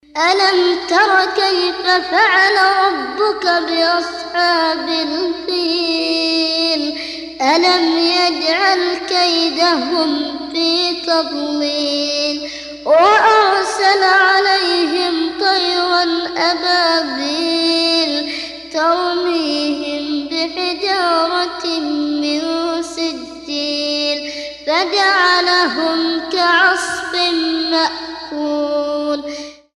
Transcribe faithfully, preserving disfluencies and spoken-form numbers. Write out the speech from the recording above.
ألم تر كيف فعل ربك بأصحاب الفيل ألم يجعل كيدهم في تضليل وأرسل عليهم طيرا أبابيل ترميهم بحجارة من سجيل فجعل